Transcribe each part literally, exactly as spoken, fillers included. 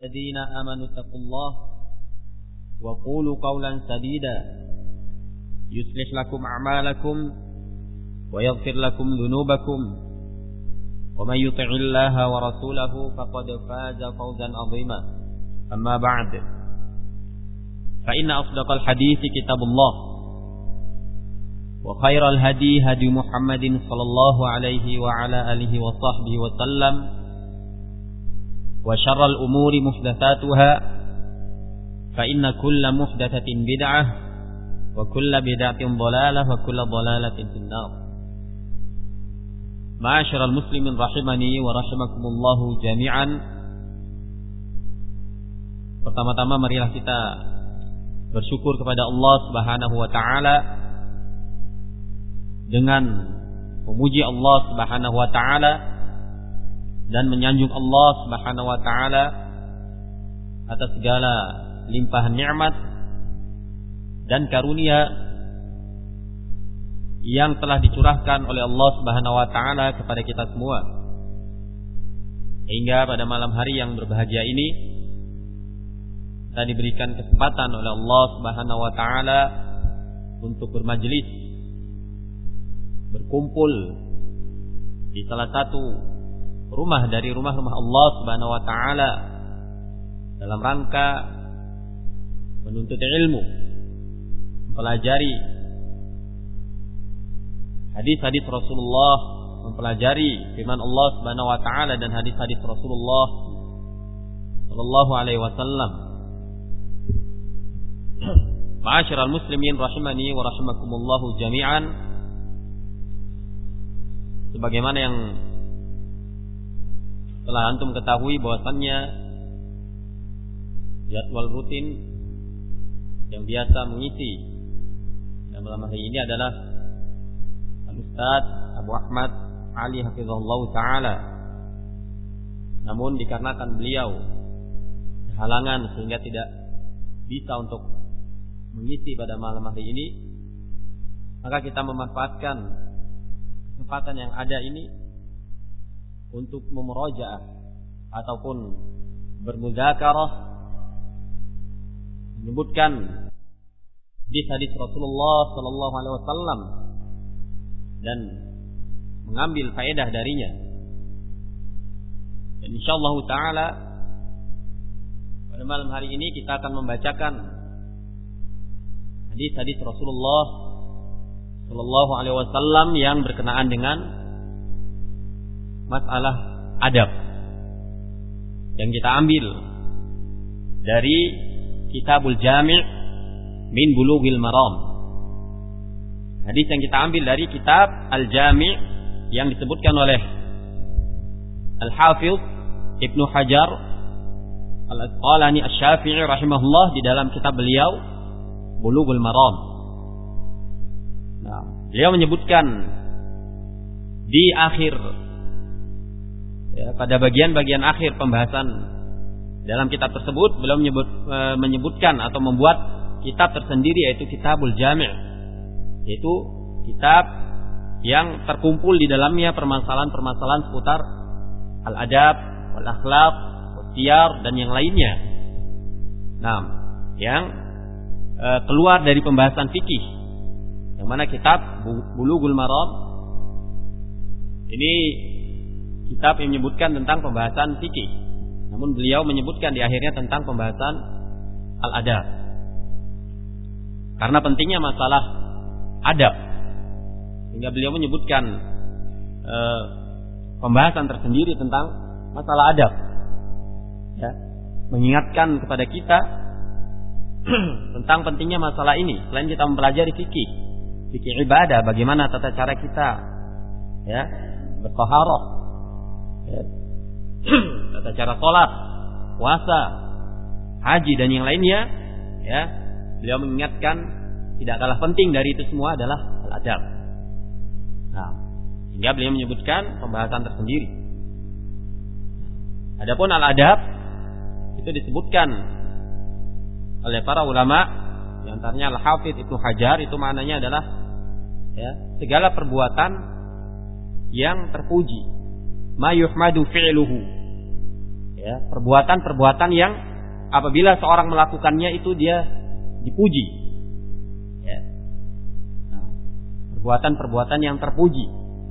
الذين آمنوا اتقوا الله وقولوا قولا سديدا يصلح لكم أعمالكم ويغفر لكم ذنوبكم ومن يطع الله ورسوله فقد فاز فوزا عظيما أما بعد فإن أصدق الحديث كتاب الله وخير الهدي هدي محمد صلى الله عليه وعلى آله وصحبه وسلم وشر الأمور محدثاتها فإن كل محدثة بدعة وكل بدعة ضلالة وكل ضلالة في النار. Ma'asyiral muslimin rahimani wa rahimakumullahu jami'an. Pertama-tama marilah kita bersyukur kepada Allah Subhanahu wa taala dengan memuji Allah Subhanahu wa taala dan menyanjung Allah Subhanahu wa taala atas segala limpahan nikmat dan karunia yang telah dicurahkan oleh Allah Subhanahu wa taala kepada kita semua. Hingga pada malam hari yang berbahagia ini kita diberikan kesempatan oleh Allah Subhanahu wa taala untuk bermajlis, berkumpul di salah satu rumah dari rumah-rumah Allah Subhanahu wa taala dalam rangka menuntut ilmu, mempelajari hadis-hadis Rasulullah, mempelajari firman Allah Subhanahu wa taala dan hadis-hadis Rasulullah sallallahu alaihi wasallam. Ma'asyiral muslimin rahimani wa rahimakumullahu jami'an. Sebagaimana yang telah antum ketahui bahwasannya jadwal rutin yang biasa mengisi dalam malam hari ini adalah Al-Ustaz Abu Ahmad Ali hafizahullah ta'ala. Namun dikarenakan beliau halangan sehingga tidak bisa untuk mengisi pada malam hari ini, maka kita memanfaatkan kesempatan yang ada ini untuk memurajaah ataupun bermuzakarah, menyebutkan hadis-hadis Rasulullah sallallahu alaihi wasallam dan mengambil faedah darinya. Dan insyaallah taala pada malam hari ini kita akan membacakan hadis-hadis Rasulullah sallallahu alaihi wasallam yang berkenaan dengan masalah adab yang kita ambil dari Kitabul Jami' min Bulughil Maram. Hadis yang kita ambil dari kitab Al-Jami' yang disebutkan oleh Al-Hafidh Ibnu Hajar Al-Asqalani Asy-Syafi'i rahimahullah di dalam kitab beliau Bulughul Maram. Nah, beliau menyebutkan di akhir ya, pada bagian-bagian akhir pembahasan dalam kitab tersebut beliau menyebut, e, menyebutkan atau membuat kitab tersendiri yaitu Kitabul Jami', yaitu kitab yang terkumpul di dalamnya permasalahan-permasalahan seputar al-adab, wal-akhlaq, wal-siyar dan yang lainnya. Nah, yang e, keluar dari pembahasan fikih, yang mana kitab Bulughul Maram ini kitab yang menyebutkan tentang pembahasan fikih, namun beliau menyebutkan di akhirnya tentang pembahasan al-adab. Karena pentingnya masalah adab, sehingga beliau menyebutkan e, pembahasan tersendiri tentang masalah adab, ya, mengingatkan kepada kita tentang pentingnya masalah ini. Selain kita mempelajari fikih, fikih ibadah, bagaimana tata cara kita, ya, bertaharah, ya, tata cara sholat, puasa, haji dan yang lainnya, ya, beliau mengingatkan tidak kalah penting dari itu semua adalah al-adab. Nah, hingga beliau menyebutkan pembahasan tersendiri. Adapun al-adab itu disebutkan oleh para ulama, di antaranya Al-Hafidh Ibnu Hajar, itu maknanya adalah ya, segala perbuatan yang terpuji, ma yuhmadu fi'luhu, Ya, perbuatan-perbuatan yang apabila seorang melakukannya itu dia dipuji. Ya. Nah, perbuatan-perbuatan yang terpuji.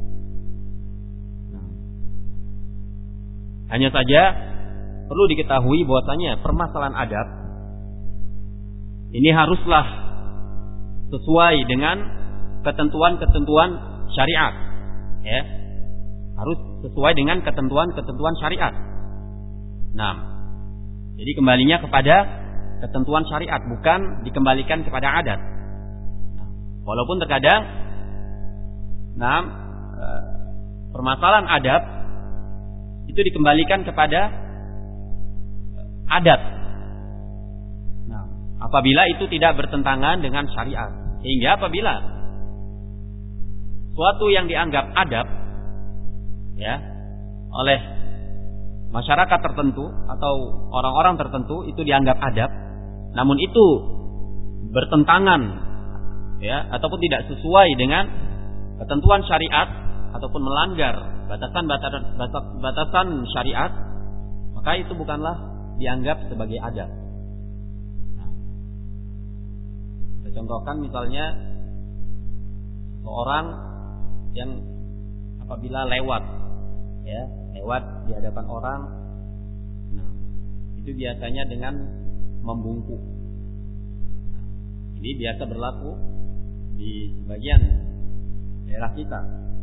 Nah, hanya saja perlu diketahui bahwasanya permasalahan adab ini haruslah sesuai dengan ketentuan-ketentuan syariat. Ya. Harus sesuai dengan ketentuan-ketentuan syariat. Nah, jadi kembalinya kepada ketentuan syariat, bukan dikembalikan kepada adat. Nah, walaupun terkadang, nah, e, permasalahan adab itu dikembalikan kepada adat. Nah, apabila itu tidak bertentangan dengan syariat, sehingga apabila suatu yang dianggap adab, ya, oleh masyarakat tertentu atau orang-orang tertentu itu dianggap adab, namun itu bertentangan, ya, ataupun tidak sesuai dengan ketentuan syariat ataupun melanggar batasan-batasan batasan syariat, maka itu bukanlah dianggap sebagai adab. Nah, kita contohkan misalnya seorang yang apabila lewat, ya, lewat di hadapan orang, nah, itu biasanya dengan membungkuk. Nah, ini biasa berlaku di sebagian daerah kita.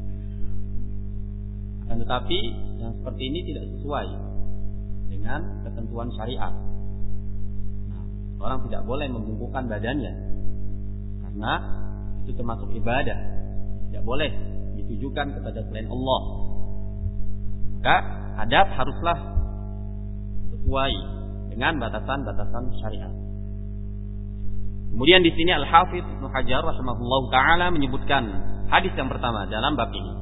Akan tetapi yang seperti ini tidak sesuai dengan ketentuan syariat. Nah, orang tidak boleh membungkukkan badannya karena itu termasuk ibadah, tidak boleh ditujukan kepada selain Allah. Maka adab haruslah sesuai dengan batasan-batasan syariat. Kemudian di sini Al-Hafidz Ibnu Hajar rahimahullahu taala menyebutkan hadis yang pertama dalam bab ini.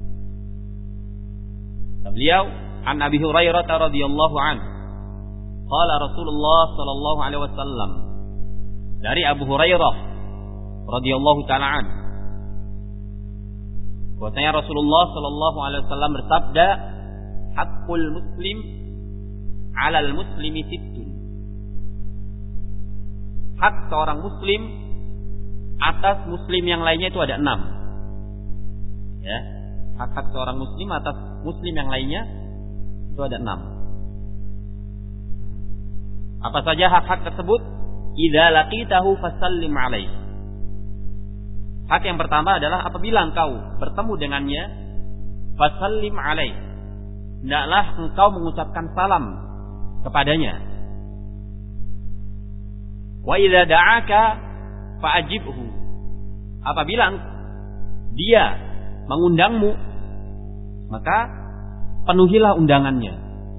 Beliau an Abi Hurairah radhiyallahu anhu, qala Rasulullah sallallahu alaihi wasallam, dari Abu Hurairah radhiyallahu taala anhu, bahwasanya Rasulullah sallallahu alaihi wasallam bersabda, haqqul muslim 'alal muslimi sittun. Hak seorang muslim atas muslim yang lainnya itu ada enam. Ya, hak-hak seorang muslim atas muslim yang lainnya itu ada enam. Apa saja hak-hak tersebut? Idza laqitahu fasallim alaihi. Hak yang pertama adalah apabila engkau bertemu dengannya, fasallim alaihi, hendaklah engkau mengucapkan salam kepadanya. Wa idza da'aka fa'ajibhu. Apabila dia mengundangmu, maka penuhilah undangannya.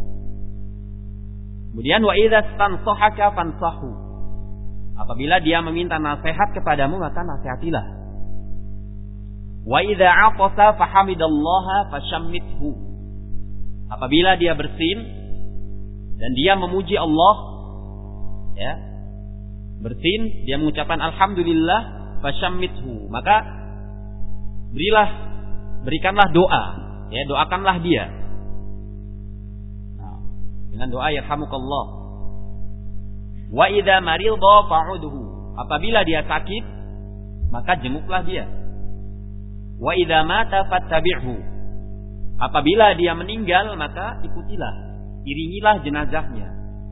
Kemudian wa idza stansahaka fansahu. Apabila dia meminta nasihat kepadamu, maka nasihatilah. Wa idza 'atasa fahamidallaha fashammithu. Apabila dia bersin dan dia memuji Allah, ya, bersin, dia mengucapkan alhamdulillah, fashammithu, maka berilah, berikanlah doa, ya, doakanlah dia. Nah, dengan doa yarhamukallah. Wa idza maridha fa'udhu. Apabila dia sakit, maka jenguklah dia. Wa idza mata fattabi'hu. Apabila dia meninggal, maka ikutilah, iringilah jenazahnya.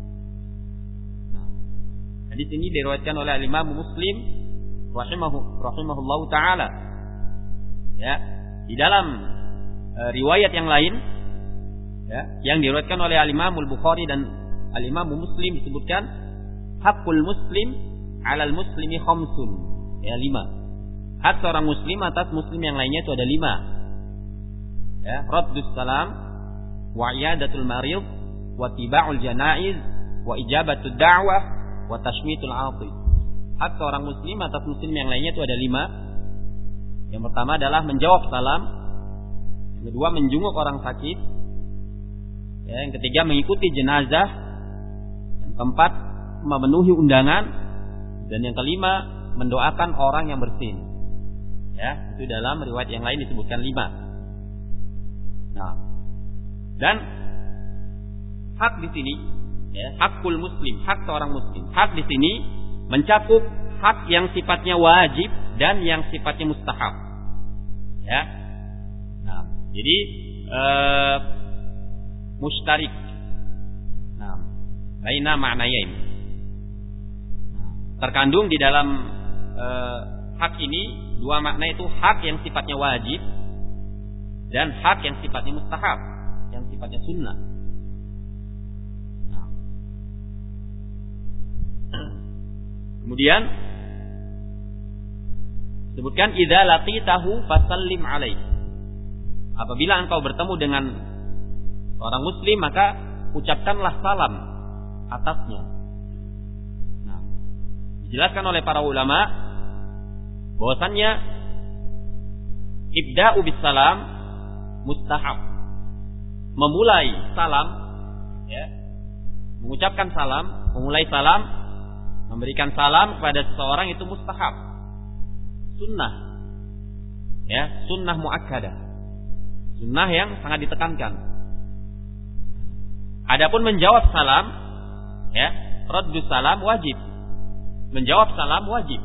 Nah, di sini diriwayatkan oleh Imam Muslim rahimahu rahimahullahu taala. Ya, di dalam e, riwayat yang lain, ya, yang diriwayatkan oleh Al-Imam Al-Bukhari dan Al-Imam Muslim disebutkan hakul muslim 'alal muslimi khamsun. Ya, lima. Hak seorang muslim atas muslim yang lainnya itu ada lima. Ya, raddus salam, wa iyadatul marid, wa tiba'ul janaiz, wa ijabatud da'wah, wa tashmitul 'atif. Hak seorang muslim atas muslim yang lainnya itu ada lima. Yang pertama adalah menjawab salam, yang kedua menjenguk orang sakit, ya, yang ketiga mengikuti jenazah, yang keempat memenuhi undangan, dan yang kelima mendoakan orang yang bersin. Ya, itu dalam riwayat yang lain disebutkan lima. Nah, dan hak di sini, ya, hakul muslim, hak seorang muslim. Hak di sini mencakup hak yang sifatnya wajib dan yang sifatnya mustahab. Ya. Nah, jadi uh, mustarik. Nah, baina ma'nayain. Nah, terkandung di dalam uh, hak ini dua makna, itu hak yang sifatnya wajib dan hak yang sifatnya mustahab, yang sifatnya sunnah. Nah. Kemudian disebutkan idza laqitahu fasallim alaihi. Apabila engkau bertemu dengan orang muslim, maka ucapkanlah salam atasnya. Nah, dijelaskan oleh para ulama bahwasannya ibda'u bis salam mustahab. Memulai salam, ya, mengucapkan salam, memulai salam, memberikan salam kepada seseorang itu mustahab, sunnah, ya, sunnah muakkadah, sunnah yang sangat ditekankan. Adapun menjawab salam, ya, raddus salam wajib, menjawab salam wajib.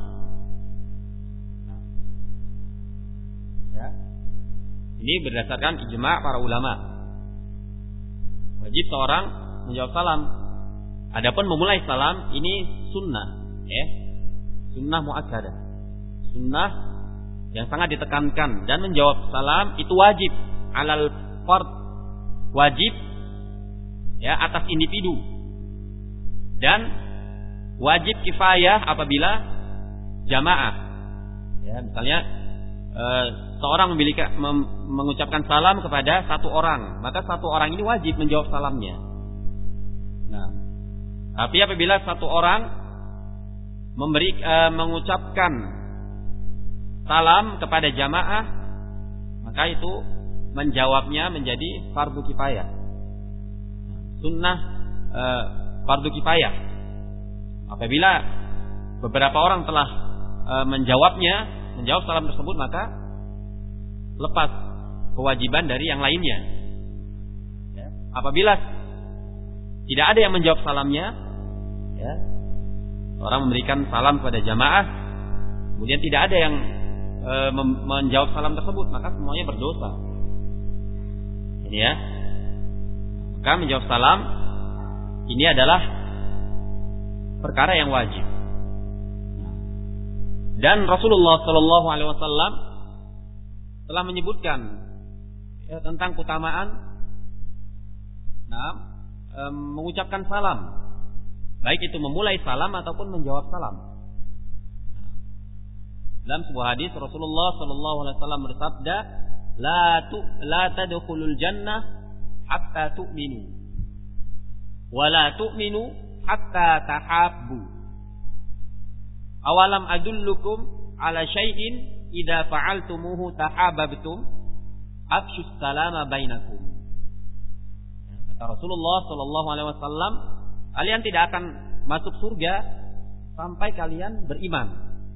Ya. Ini berdasarkan ijma' para ulama. Wajib seorang menjawab salam. Adapun memulai salam ini sunnah, ya, sunnah muakkadah, sunnah yang sangat ditekankan, dan menjawab salam itu wajib alal fard, wajib, ya, atas individu, dan wajib kifayah apabila jamaah. Ya, misalnya e, seorang memiliki, mem, mengucapkan salam kepada satu orang, maka satu orang ini wajib menjawab salamnya. Nah, tapi apabila satu orang memberi e, mengucapkan salam kepada jamaah, maka itu menjawabnya menjadi fardu kifayah, sunnah e, fardu kifayah. Apabila beberapa orang telah e, menjawabnya, menjawab salam tersebut, maka lepas kewajiban dari yang lainnya. Ya. Apabila tidak ada yang menjawab salamnya, ya, orang memberikan salam kepada jamaah, kemudian tidak ada yang e, menjawab salam tersebut, maka semuanya berdosa. Ini, ya. Maka menjawab salam ini adalah perkara yang wajib. Dan Rasulullah Shallallahu Alaihi Wasallam telah menyebutkan, ya, tentang keutamaan, nah, e, mengucapkan salam, baik itu memulai salam ataupun menjawab salam. Nah, dalam sebuah hadis Rasulullah Shallallahu Alaihi Wasallam bersabda, la tu la tadkhulul jannah hatta tu'minu, wa la tu'minu hatta tahabbu. Awalam adullukum ala syai'in idza fa'altumuhu tahabbtum afshus salama bainakum. Kata Rasulullah sallallahu alaihi wasallam, kalian tidak akan masuk surga sampai kalian beriman.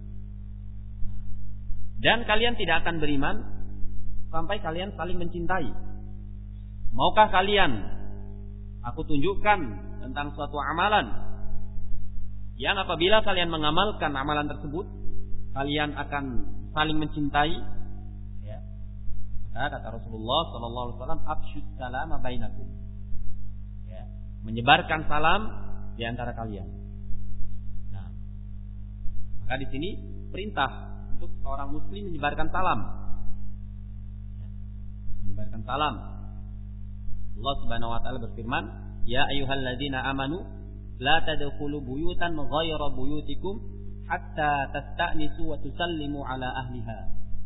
Dan kalian tidak akan beriman sampai kalian saling mencintai. Maukah kalian aku tunjukkan tentang suatu amalan yang apabila kalian mengamalkan amalan tersebut, kalian akan saling mencintai? Ya. Maka kata Rasulullah sallallahu alaihi wasallam, afshus salama bainakum. Ya, menyebarkan salam di antara kalian. Nah, maka di sini perintah untuk seorang muslim menyebarkan salam. Ya, menyebarkan salam. Allah Subhanahu wa taala berfirman, "Ya ayyuhalladzina amanu la tadkhulu buyutan ghayra buyutikum hatta tasta'nisu wa tusallimu ala ahliha."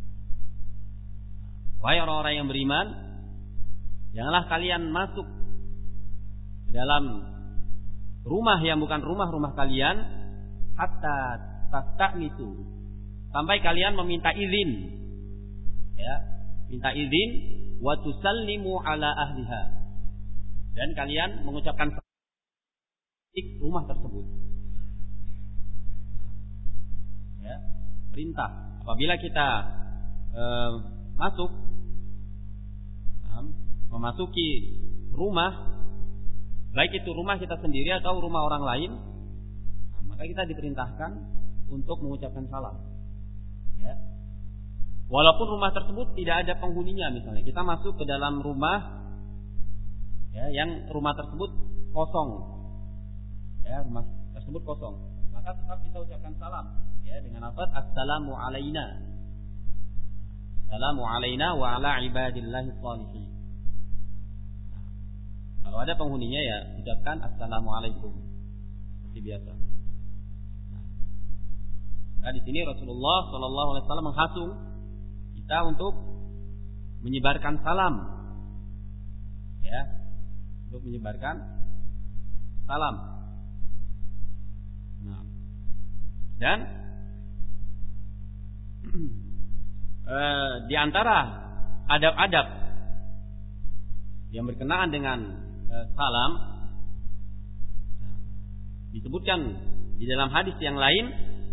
Wahai orang-orang yang beriman, janganlah kalian masuk ke dalam rumah yang bukan rumah-rumah kalian hatta tasta'nisu, sampai kalian meminta izin, ya, minta izin, wa tusallimu ala ahliha, dan kalian mengucapkan rumah tersebut. Ya, perintah apabila kita e, masuk, nah, memasuki rumah, baik itu rumah kita sendiri atau rumah orang lain, nah, maka kita diperintahkan untuk mengucapkan salam. Ya. Walaupun rumah tersebut tidak ada penghuninya, misalnya kita masuk ke dalam rumah, ya, yang rumah tersebut kosong, ya, rumah tersebut kosong, maka tetap kita ucapkan salam, ya, dengan lafaz assalamu alaina, assalamu alaina wa ala ibadillahi sholihin. Nah, kalau ada penghuninya ya ucapkan assalamualaikum seperti biasa. Nah, nah di sini Rasulullah Shallallahu Alaihi Wasallam menghasung kita untuk menyebarkan salam, ya, untuk menyebarkan salam. Nah, dan e, di antara adab-adab yang berkenaan dengan e, salam disebutkan di dalam hadis yang lain,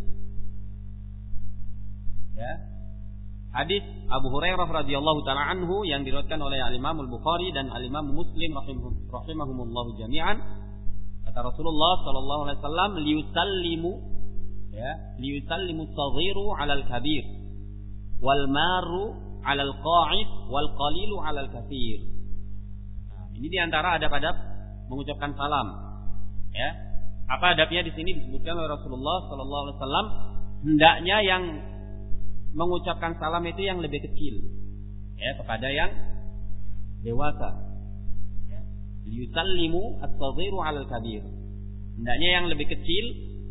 ya, hadis Abu Hurairah radhiyallahu taala anhu yang diriwayatkan oleh Al-Imam Al-Bukhari dan Al-Imam Muslim rahimahumullah jami'an. Kata Rasulullah sallallahu alaihi wasallam, liyusallimu, ya, liyusallimu as-saghiru 'alal kabir wal maru 'alal qa'id wal qalilu 'alal katsir. Nah, ini di antara adab-adab mengucapkan salam, ya. Apa adabnya di sini disebutkan oleh Rasulullah sallallahu alaihi wasallam, hendaknya yang mengucapkan salam itu yang lebih kecil, ya, kepada yang dewasa. Ya. Liyusallimu as-saghiru 'alal kabir. Hendaknya yang lebih kecil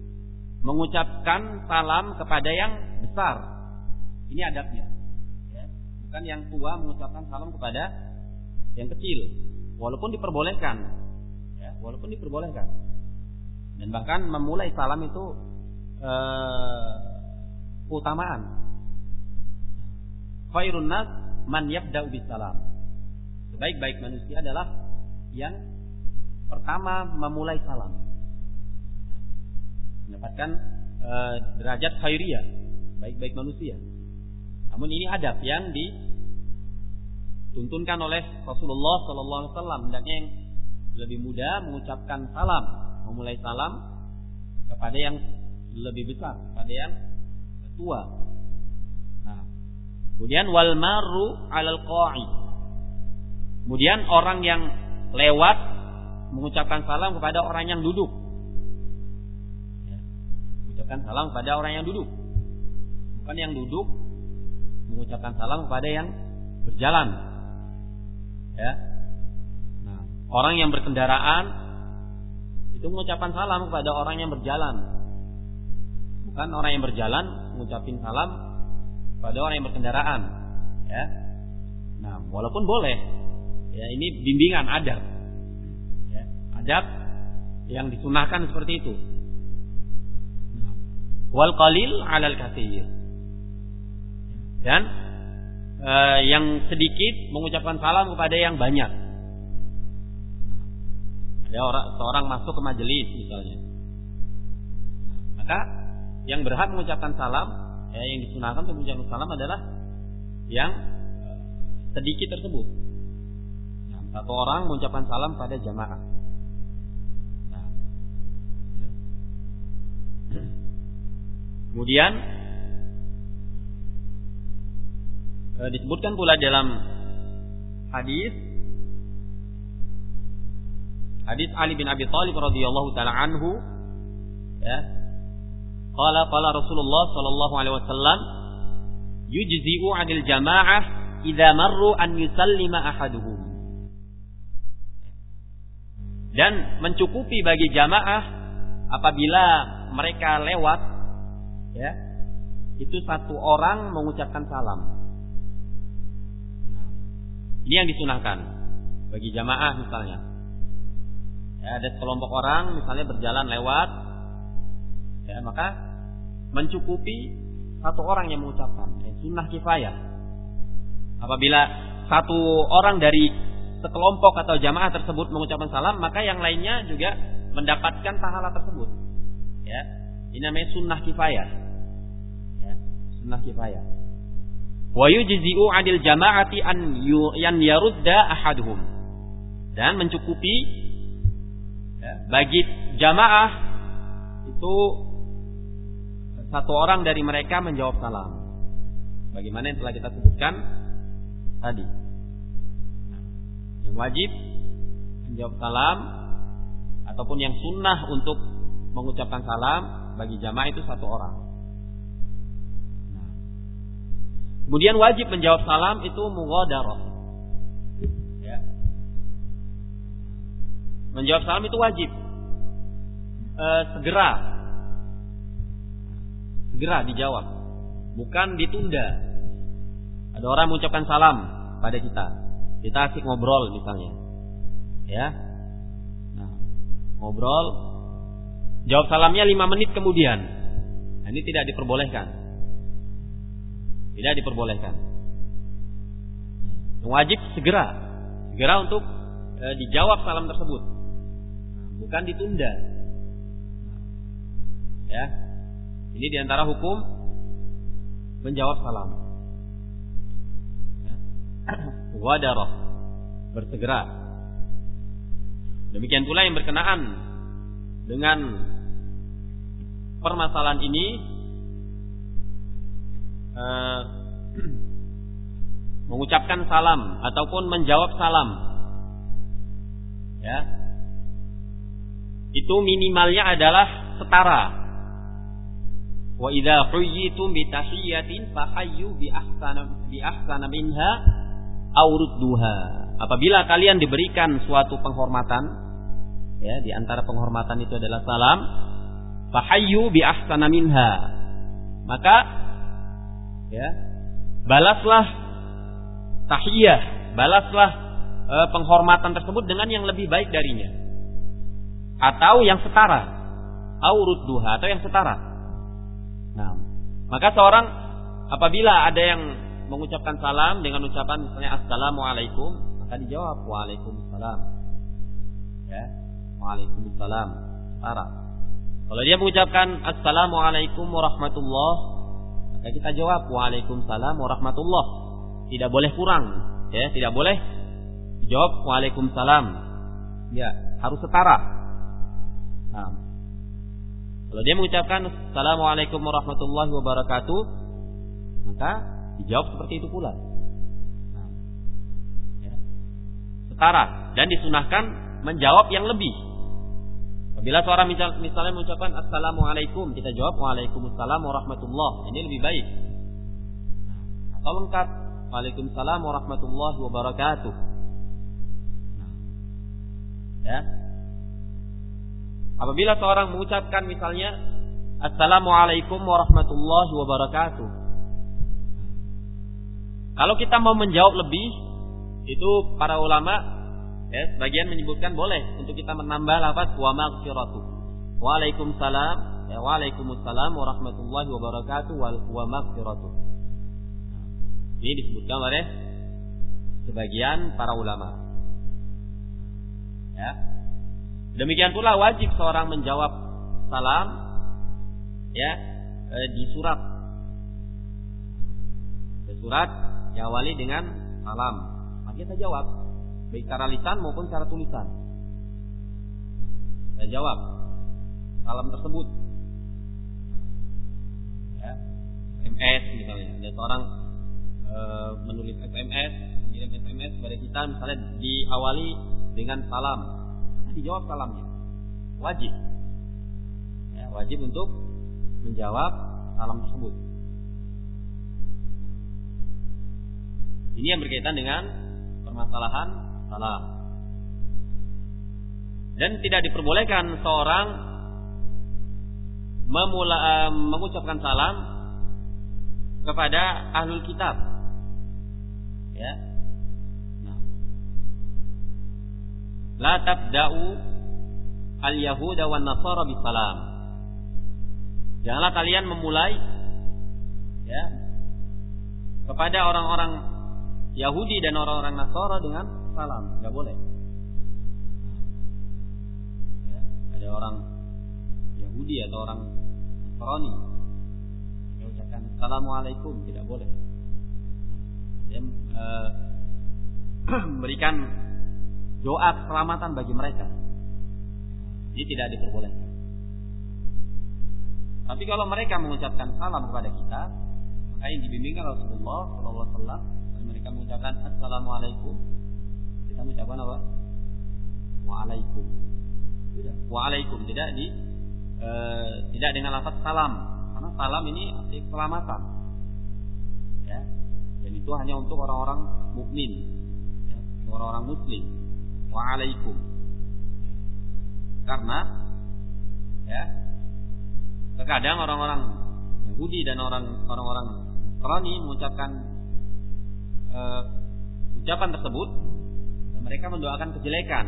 mengucapkan salam kepada yang besar. Ini adabnya. Ya. Bukan yang tua mengucapkan salam kepada yang kecil, walaupun diperbolehkan. Ya, walaupun diperbolehkan. Dan bahkan memulai salam itu eh, keutamaan. Khairun nas man yabda'u bis salam. Sebaik-baik manusia adalah yang pertama memulai salam. Mendapatkan e, derajat khairiyah, baik-baik manusia. Namun ini adab yang dituntunkan oleh Rasulullah sallallahu alaihi wasallam, hendaknya yang lebih muda mengucapkan salam, memulai salam kepada yang lebih besar, kepada yang tua. Nah, kemudian wal maru 'alal qa'id. Kemudian orang yang lewat mengucapkan salam kepada orang yang duduk. Ya. Mengucapkan salam kepada orang yang duduk. Bukan yang duduk mengucapkan salam kepada yang berjalan. Ya. Nah, orang yang berkendaraan itu mengucapkan salam kepada orang yang berjalan. Bukan orang yang berjalan mengucapkan salam pada orang yang berkendaraan, ya. Nah, walaupun boleh, ya, ini bimbingan adab, ya, adab yang disunahkan seperti itu. Nah, wal qalil 'alal katsir. Dan eh, yang sedikit mengucapkan salam kepada yang banyak. Ada orang seorang masuk ke majelis misalnya, nah, maka yang berhak mengucapkan salam, ya, yang disunahkan untuk mengucapkan salam adalah yang sedikit tersebut. Nah, satu orang mengucapkan salam pada jamaah. Nah, ya. Kemudian e, disebutkan pula dalam hadis hadis Ali bin Abi Thalib radhiyallahu taala anhu, ya. Qala qala Rasulullah sallallahu alaihi wasallam, yujzi'u 'anil jamaah idza marru an yusallima ahaduhum. Dan mencukupi bagi jamaah apabila mereka lewat, ya, itu satu orang mengucapkan salam. Ini yang disunahkan bagi jamaah misalnya. Ya, ada sekelompok orang misalnya berjalan lewat, ya, maka mencukupi satu orang yang mengucapkan, ya, sunnah kifayah. Apabila satu orang dari sekelompok atau jamaah tersebut mengucapkan salam, maka yang lainnya juga mendapatkan pahala tersebut. Ya, ini namanya sunnah kifayah. Ya, sunnah kifayah. Wa yujzi'u 'anil jama'ati an yan yarudda ahaduhum. Dan mencukupi bagi jamaah itu satu orang dari mereka menjawab salam. Bagaimana yang telah kita sebutkan tadi. Nah, yang wajib menjawab salam ataupun yang sunnah untuk mengucapkan salam bagi jamaah itu satu orang. Nah, kemudian wajib menjawab salam itu mughadarah. Ya. Menjawab salam itu wajib. E, segera, segera dijawab, bukan ditunda. Ada orang mengucapkan salam pada kita, kita asik ngobrol misalnya, ya, nah, ngobrol, jawab salamnya lima menit kemudian, nah, ini tidak diperbolehkan, tidak diperbolehkan. Wajib segera, segera untuk e, dijawab salam tersebut, bukan ditunda. Ya, ini diantara hukum menjawab salam. Ya. Wadarah, bersegera. Demikian pula yang berkenaan dengan permasalahan ini, eh, mengucapkan salam ataupun menjawab salam. Ya, itu minimalnya adalah setara. Wa idza huyyitum bi tahiyyatin fahayyu bi ahsana bi ahsana minha aw rudduha. Apabila kalian diberikan suatu penghormatan, ya, di antara penghormatan itu adalah salam, fahayyu bi ahsana minha. Maka ya, balaslah tahiyyah, balaslah e, penghormatan tersebut dengan yang lebih baik darinya. Atau yang setara, aw rudduha, atau yang setara. Nah, maka seorang apabila ada yang mengucapkan salam dengan ucapan misalnya assalamualaikum, maka dijawab waalaikumsalam. Ya, waalaikumsalam. Setara. Kalau dia mengucapkan assalamualaikum warahmatullah, maka kita jawab waalaikumsalam warahmatullah. Tidak boleh kurang, ya, tidak boleh dijawab waalaikumsalam. Ya, harus setara. Nah, kalau dia mengucapkan assalamualaikum warahmatullahi wabarakatuh, maka dijawab seperti itu pula. Nah, ya. Setara, dan disunahkan menjawab yang lebih. Apabila seorang misal, misalnya mengucapkan assalamualaikum, kita jawab waalaikumsalam warahmatullahi. Ini lebih baik. Atau lengkap waalaikumsalam warahmatullahi wabarakatuh. Nah, ya. Apabila seorang mengucapkan misalnya assalamualaikum warahmatullahi wabarakatuh, kalau kita mau menjawab lebih, itu para ulama, ya, sebagian menyebutkan boleh untuk kita menambah lafaz wa maghfiratuh. Waalaikumsalam, ya, waalaikumsalam warahmatullahi wabarakatuh wa maghfiratuh. Ini disebutkan oleh sebagian para ulama. Ya. Demikian pula wajib seorang menjawab salam, ya, e, di surat, di surat diawali dengan salam, maka kita jawab baik secara lisan maupun secara tulisan. Kita jawab salam tersebut. Ya, S M S misalnya, ada seorang e, menulis S M S, mengirim S M S kepada kita, misalnya diawali dengan salam. Dijawab salamnya, wajib, ya, wajib untuk menjawab salam tersebut. Ini yang berkaitan dengan permasalahan salam. Dan tidak diperbolehkan seorang memula, uh, mengucapkan salam kepada ahlul kitab, ya. La tabda'u al-yahuda wan nasara bisalam. Janganlah kalian memulai, ya, kepada orang-orang Yahudi dan orang-orang Nasara dengan salam. Enggak boleh. Ya, ada orang Yahudi atau orang Nasrani yang ucapkan assalamualaikum, tidak boleh. Dia uh, memberikan doa keselamatan bagi mereka. Ini tidak diperbolehkan. Tapi kalau mereka mengucapkan salam kepada kita, maka yang dibimbingkan Rasulullah sallallahu alaihi wasallam, mereka mengucapkan assalamualaikum, kita mengucapkan apa? Waalaikum. Tidak. Waalaikum tidak di e, tidak dengan lafaz salam. Karena salam ini arti keselamatan. Ya. Dan itu hanya untuk orang-orang mukmin, ya, orang-orang muslim. Waalaikum. Karena ya, terkadang orang-orang Yahudi dan orang orang-orang Nasrani mengucapkan e, ucapan tersebut dan mereka mendoakan kejelekan.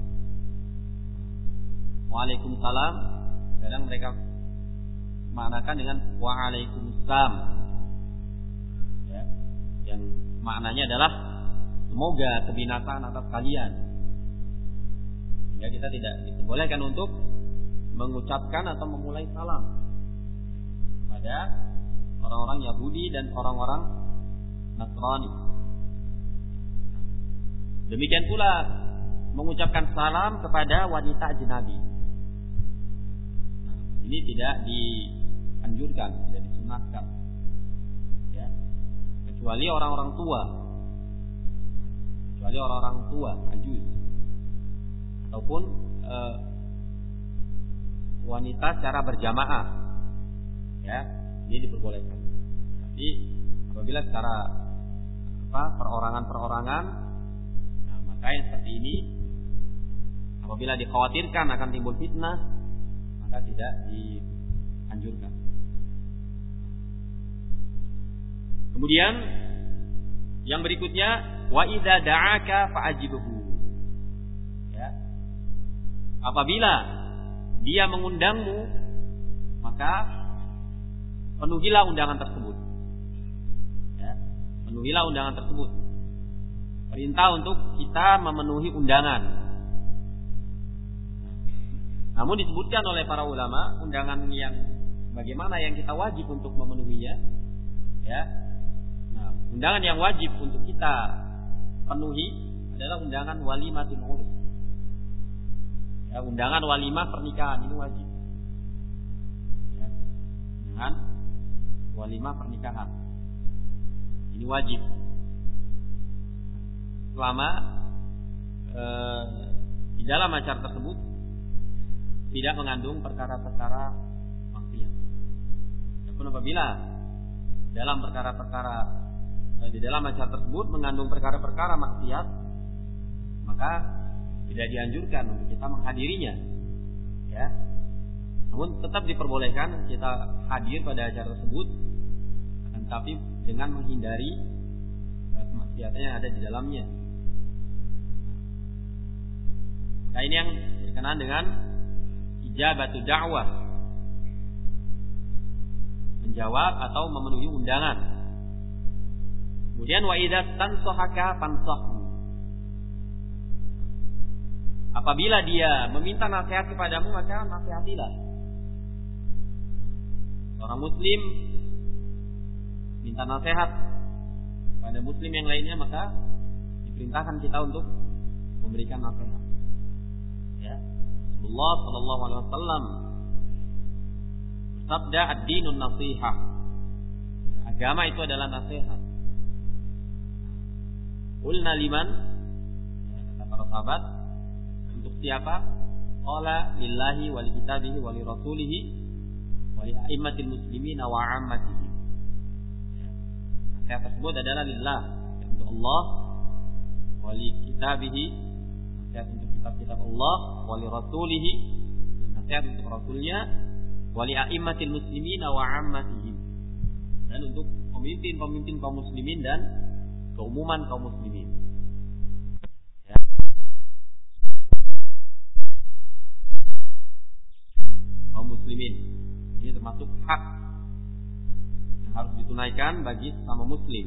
Waalaikumsalam, kadang mereka maknakan dengan waalaikumsalam, ya, yang maknanya adalah semoga kebinasaan atas kalian. Sehingga kita tidak diperbolehkan untuk mengucapkan atau memulai salam kepada orang-orang Yahudi dan orang-orang Nasrani. Demikian pula mengucapkan salam kepada wanita ajnabi. Ini tidak dianjurkan, tidak disunahkan, ya, kecuali orang-orang tua, kecuali orang-orang tua, ajuz, ataupun e, wanita secara berjamaah, ya, ini diperbolehkan. Tapi apabila secara apa perorangan-perorangan, nah, maka yang seperti ini, apabila dikhawatirkan akan timbul fitnah, maka tidak dianjurkan. Kemudian yang berikutnya, wa idza da'aka fa'ajibhu. Ya. Apabila dia mengundangmu, maka penuhilah undangan tersebut. Ya. Penuhilah undangan tersebut. Perintah untuk kita memenuhi undangan. Namun disebutkan oleh para ulama, undangan yang bagaimana yang kita wajib untuk memenuhinya, ya. Nah, undangan yang wajib untuk kita penuhi adalah undangan walimatul urus. Ya, undangan walimah pernikahan ini wajib. Ya. Undangan walimah pernikahan ini wajib. Selama eh, di dalam acara tersebut tidak mengandung perkara-perkara maksiat. Adapun apabila dalam perkara-perkara di dalam acara tersebut mengandung perkara-perkara maksiat, maka tidak dianjurkan untuk kita menghadirinya. Ya. Namun tetap diperbolehkan kita hadir pada acara tersebut, akan tetapi dengan menghindari kemaksiatan yang ada di dalamnya. Nah, ini yang berkenaan dengan ijabatu da'wah, menjawab atau memenuhi undangan. Kemudian wa idza tansahaka fansahhu. Apabila dia meminta nasihat kepadamu, maka nasihatilah. Seorang muslim minta nasihat pada muslim yang lainnya, maka diperintahkan kita untuk memberikan nasihat. Ya. Rasulullah sallallahu alaihi wasallam bersabda, ad-dinun nasihah. Agama itu adalah nasihat. Qulna liman? Kata para sahabat, untuk siapa? Qala lillahi wa li kitabihi wa li rasulihi wa li a'immatil muslimina wa 'ammatihim. Nasihat tersebut adalah lillah, untuk Allah, wa li kitabihi, nasihat untuk kitab-kitab Allah, wa li rasulihi, dan nasihat untuk rasulnya, wa li a'immatil muslimina wa 'ammatihim, dan untuk pemimpin-pemimpin kaum muslimin dan keumuman kaum muslimin. Ya. Kaum muslimin ini termasuk hak yang harus ditunaikan bagi sesama muslim.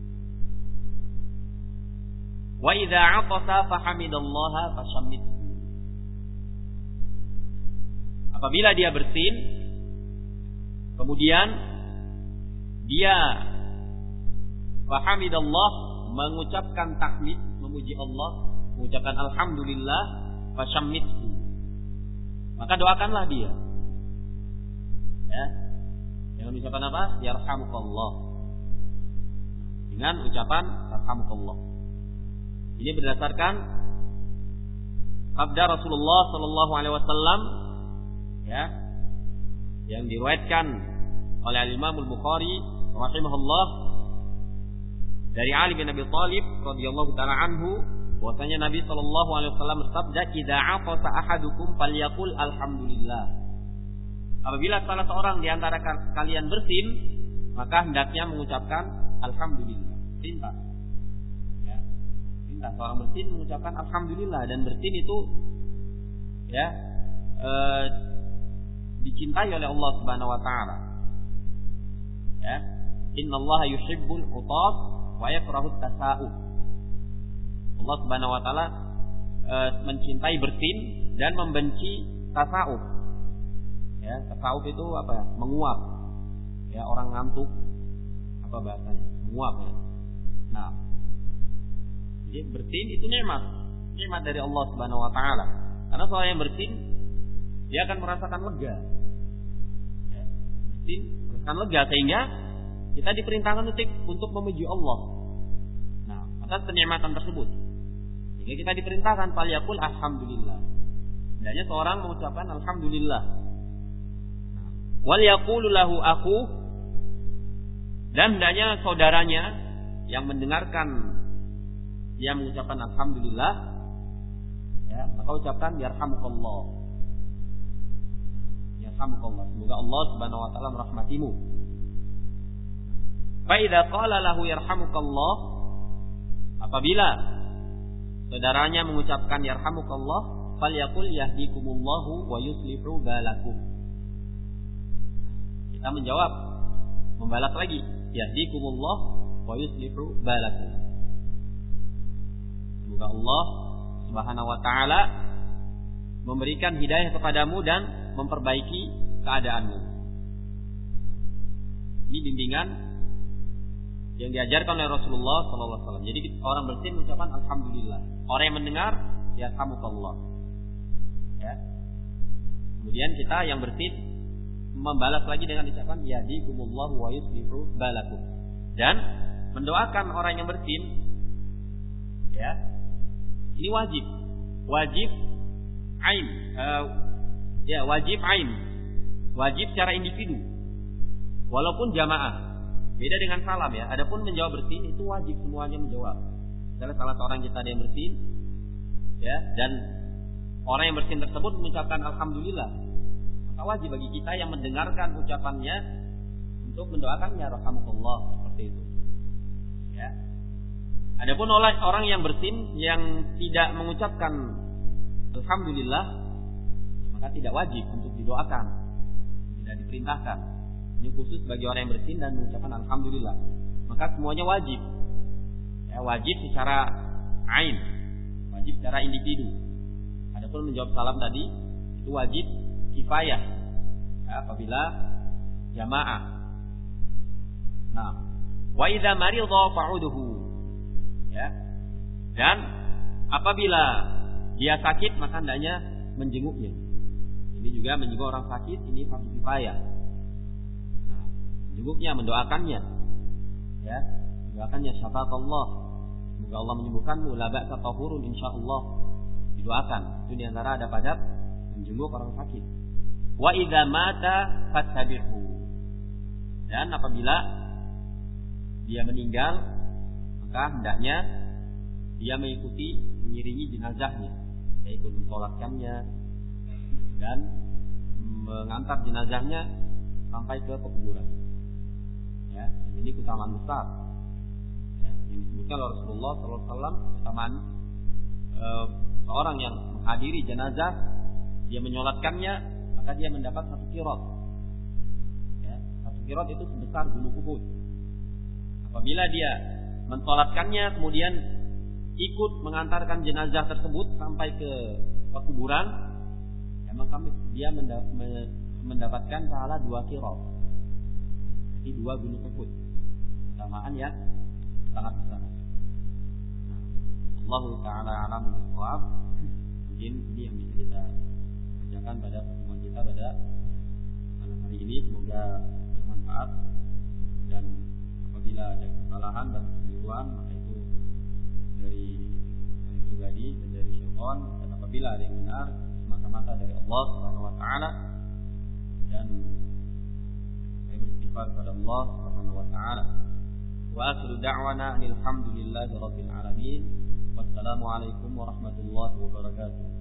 Wa idza 'atasa fahamidallaha fashammithu. Apabila dia bersin, kemudian dia fahamidallah, mengucapkan tahmid, memuji Allah, mengucapkan alhamdulillah, fashammithu, maka doakanlah dia. Ya. Dengan ucapan apa? Yarhamukallah. Dengan ucapan yarhamukallah. Ini berdasarkan sabda Rasulullah sallallahu alaihi wasallam, ya, yang diriwayatkan oleh Al-Imam Al-Bukhari rahimahullah dari Ali bin Abi Thalib radhiyallahu taala anhu, bahwasanya Nabi sallallahu alaihi wasallam bersabda, "Idza 'atasa ahadukum falyaqul alhamdulillah." Apabila salah seorang di antara kalian bersin, maka hendaknya mengucapkan alhamdulillah. Perintah. Ya. Perintah seorang bersin mengucapkan alhamdulillah, dan bersin itu ya e, dicintai oleh Allah Subhanahu wa taala. Ya. Innallaha yuhibbul 'utas wa yakrahut tasa'ub. Allah Subhanahu wa taala e, mencintai bersin dan membenci tasa'ub. Ya, tasawuf itu apa ya? Menguap. Ya, orang ngantuk. Apa bahasanya? Menguap ya. Nah, jadi bersin itu nikmat. Nikmat dari Allah Subhanahu wa taala. Karena seorang yang bersin, dia akan merasakan lega. Ya, bersin merasakan lega sehingga kita diperintahkan untuk untuk memuji Allah. Nah, atas kenikmatan tersebut. Sehingga kita diperintahkan falyaqul alhamdulillah. Hendaknya seorang mengucapkan alhamdulillah. Wal yaqulu lahu aku, dan hendaknya saudaranya yang mendengarkan dia mengucapkan alhamdulillah, ya, maka ucapkan yarhamukallah. Yarhamukallah. Semoga Allah Subhanahu wa taala merahmatimu. Fa idza qala lahu yarhamukallah, apabila saudaranya mengucapkan yarhamukallah, falyaqul yahdikumullahu wa yuslihu balakum. Kita menjawab, membalas lagi, yahdikumullah wa yuslihu balakum. Semoga Allah Subhanahu wa taala memberikan hidayah kepadamu dan memperbaiki keadaanmu. Ini bimbingan yang diajarkan oleh Rasulullah sallallahu alaihi wasallam. Jadi orang bersin mengucapkan alhamdulillah. Orang yang mendengar yarhamukallah. Ya. Kemudian kita yang bersin membalas lagi dengan ucapan yahdikumullahu wa yuslihu balakum, dan mendoakan orang yang bersin. Ya, ini wajib, wajib ain, uh, ya wajib ain, wajib secara individu, walaupun jamaah. Beda dengan salam ya. Adapun menjawab bersin itu wajib semuanya menjawab. Misalnya salah seorang kita ada yang bersin, ya, dan orang yang bersin tersebut mengucapkan alhamdulillah, wajib bagi kita yang mendengarkan ucapannya untuk mendoakannya rahimakumullah, seperti itu. Ya. Adapun oleh orang yang bersin yang tidak mengucapkan alhamdulillah, maka tidak wajib untuk didoakan, tidak diperintahkan. Ini khusus bagi orang yang bersin dan mengucapkan alhamdulillah. Maka semuanya wajib. Ya, wajib secara ain, wajib secara individu. Adapun menjawab salam tadi itu wajib kifayah, ya, apabila jamaah. Nah, wa idza maridha fa'uduhu, ya, dan apabila dia sakit maka hendaknya menjenguknya. Ini juga menjenguk orang sakit, ini fardu kifayah. Nah, menjenguknya, mendoakannya, ya, mendoakannya syafaatullah, semoga Allah menyembuhkanmu, la ba'sa tahurun insyaallah, didoakan. Itu di antara ada pada menjenguk orang sakit. Wa idza mata fattabi'hu, dan apabila dia meninggal maka hendaknya dia mengikuti, mengiringi jenazahnya, dia ikut mensolatkannya dan mengantar jenazahnya sampai ke pekuburan. Ya, ini keutamaan besar. Ya, yang disebutkan oleh Rasulullah sallallahu alaihi wasallam, keutamaan e, seorang yang menghadiri jenazah, dia menyolatkannya, maka dia mendapat satu qirot. Ya, satu qirot itu sebesar gunung Uhud. Apabila dia mensolatkannya, kemudian ikut mengantarkan jenazah tersebut sampai ke kuburan, ya, maka dia mendapatkan pahala dua qirot. Jadi dua gunung Uhud. Keutamaan yang sangat besar. Nah, Allah Taala alam bisawab. Mungkin ini yang bisa kita kerjakan pada pertemuan kita pada malam hari ini. Semoga bermanfaat, dan apabila ada kesalahan dan kekeliruan maka itu dari saya pribadi dan dari syaitan, dan apabila ada yang benar semata-mata dari Allah Subhanahu wa taala, dan saya beristighfar kepada Allah Subhanahu wa taala. Wa akhiru da'wana alhamdulillahi rabbil alamin. Wassalamu alaikum warahmatullahi wabarakatuh.